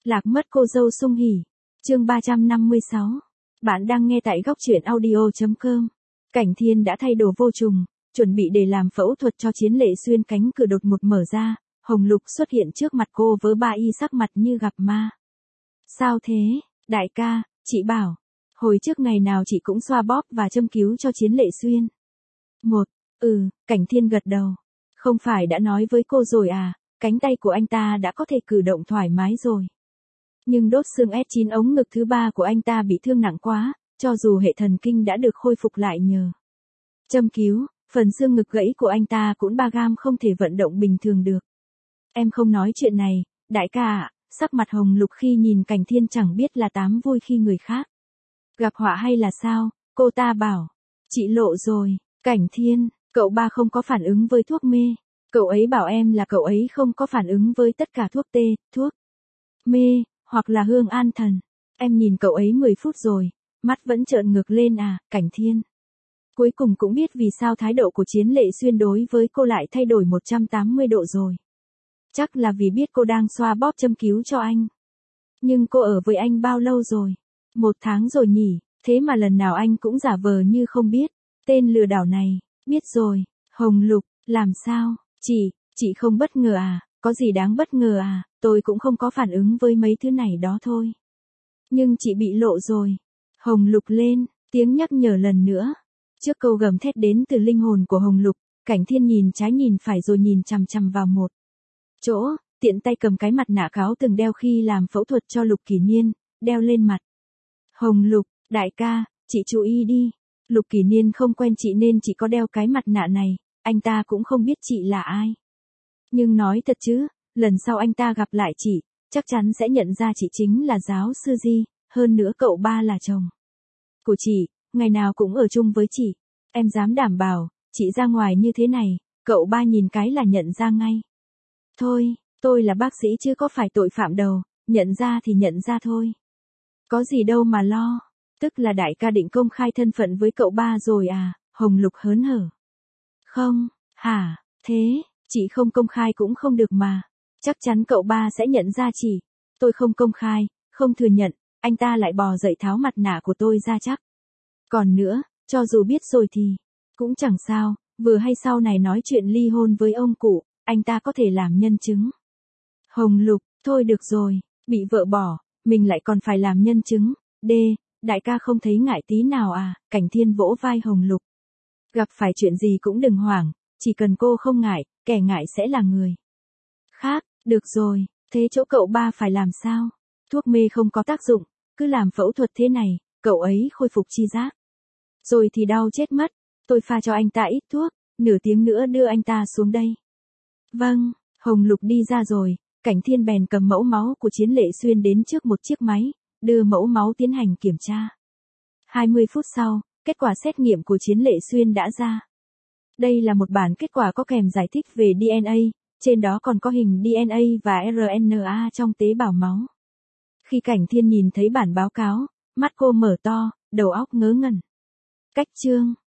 Lạc mất cô dâu sung hỉ. Chương 356. Bạn đang nghe tại góc truyện audio.com. Cảnh Thiên đã thay đồ vô trùng, chuẩn bị để làm phẫu thuật cho Chiến Lệ Xuyên. Cánh cửa đột ngột mở ra, Hồng Lục xuất hiện trước mặt cô với ba y sắc mặt như gặp ma. Sao thế, đại ca, chị bảo. Hồi trước ngày nào chị cũng xoa bóp và châm cứu cho Chiến Lệ Xuyên. Cảnh Thiên gật đầu. Không phải đã nói với cô rồi à, cánh tay của anh ta đã có thể cử động thoải mái rồi. Nhưng đốt xương S9 ống ngực thứ ba của anh ta bị thương nặng quá, cho dù hệ thần kinh đã được khôi phục lại nhờ châm cứu, phần xương ngực gãy của anh ta cũng 3 gam không thể vận động bình thường được. Em không nói chuyện này, đại ca ạ. Sắc mặt Hồng Lục khi nhìn Cảnh Thiên chẳng biết là tám vui khi người khác gặp họa hay là sao, cô ta bảo. Chị lộ rồi, Cảnh Thiên, cậu ba không có phản ứng với thuốc mê. Cậu ấy bảo em là cậu ấy không có phản ứng với tất cả thuốc tê, thuốc mê, hoặc là hương an thần. Em nhìn cậu ấy 10 phút rồi, mắt vẫn trợn ngược lên à, Cảnh Thiên. Cuối cùng cũng biết vì sao thái độ của Chiến Lệ Xuyên đối với cô lại thay đổi 180 độ rồi. Chắc là vì biết cô đang xoa bóp châm cứu cho anh. Nhưng cô ở với anh bao lâu rồi? 1 tháng rồi nhỉ, thế mà lần nào anh cũng giả vờ như không biết. Tên lừa đảo này, biết rồi. Hồng Lục, làm sao? Chị không bất ngờ à? Có gì đáng bất ngờ à? Tôi cũng không có phản ứng với mấy thứ này đó thôi. Nhưng chị bị lộ rồi. Hồng Lục lên, tiếng nhắc nhở lần nữa. Trước câu gầm thét đến từ linh hồn của Hồng Lục, Cảnh Thiên nhìn trái nhìn phải rồi nhìn chằm chằm vào một chỗ, tiện tay cầm cái mặt nạ cáo từng đeo khi làm phẫu thuật cho Lục Kỷ Niên, đeo lên mặt. Hồng Lục, đại ca, chị chú ý đi. Lục Kỷ Niên không quen chị nên chỉ có đeo cái mặt nạ này, anh ta cũng không biết chị là ai. Nhưng nói thật chứ, lần sau anh ta gặp lại chị, chắc chắn sẽ nhận ra chị chính là giáo sư Di, hơn nữa cậu ba là chồng của chị, ngày nào cũng ở chung với chị. Em dám đảm bảo, chị ra ngoài như thế này, cậu ba nhìn cái là nhận ra ngay. Thôi, tôi là bác sĩ chứ có phải tội phạm đâu, nhận ra thì nhận ra thôi. Có gì đâu mà lo, tức là đại ca định công khai thân phận với cậu ba rồi à, Hồng Lục hớn hở. Không, hả, thế, chị không công khai cũng không được mà, chắc chắn cậu ba sẽ nhận ra chị. Tôi không công khai, không thừa nhận, anh ta lại bò dậy tháo mặt nạ của tôi ra chắc. Còn nữa, cho dù biết rồi thì, cũng chẳng sao, vừa hay sau này nói chuyện ly hôn với ông cụ, anh ta có thể làm nhân chứng. Hồng Lục, thôi được rồi, bị vợ bỏ, mình lại còn phải làm nhân chứng, đại ca không thấy ngại tí nào à, Cảnh Thiên vỗ vai Hồng Lục. Gặp phải chuyện gì cũng đừng hoảng, chỉ cần cô không ngại, kẻ ngại sẽ là người khác, được rồi, thế chỗ cậu ba phải làm sao? Thuốc mê không có tác dụng, cứ làm phẫu thuật thế này, cậu ấy khôi phục chi giác. Rồi thì đau chết mất, tôi pha cho anh ta ít thuốc, nửa tiếng nữa đưa anh ta xuống đây. Vâng, Hồng Lục đi ra rồi, Cảnh Thiên bèn cầm mẫu máu của Chiến Lệ Xuyên đến trước một chiếc máy, đưa mẫu máu tiến hành kiểm tra. 20 phút sau, kết quả xét nghiệm của Chiến Lệ Xuyên đã ra. Đây là một bản kết quả có kèm giải thích về DNA, trên đó còn có hình DNA và RNA trong tế bào máu. Khi Cảnh Thiên nhìn thấy bản báo cáo, mắt cô mở to, đầu óc ngớ ngẩn. Cách chương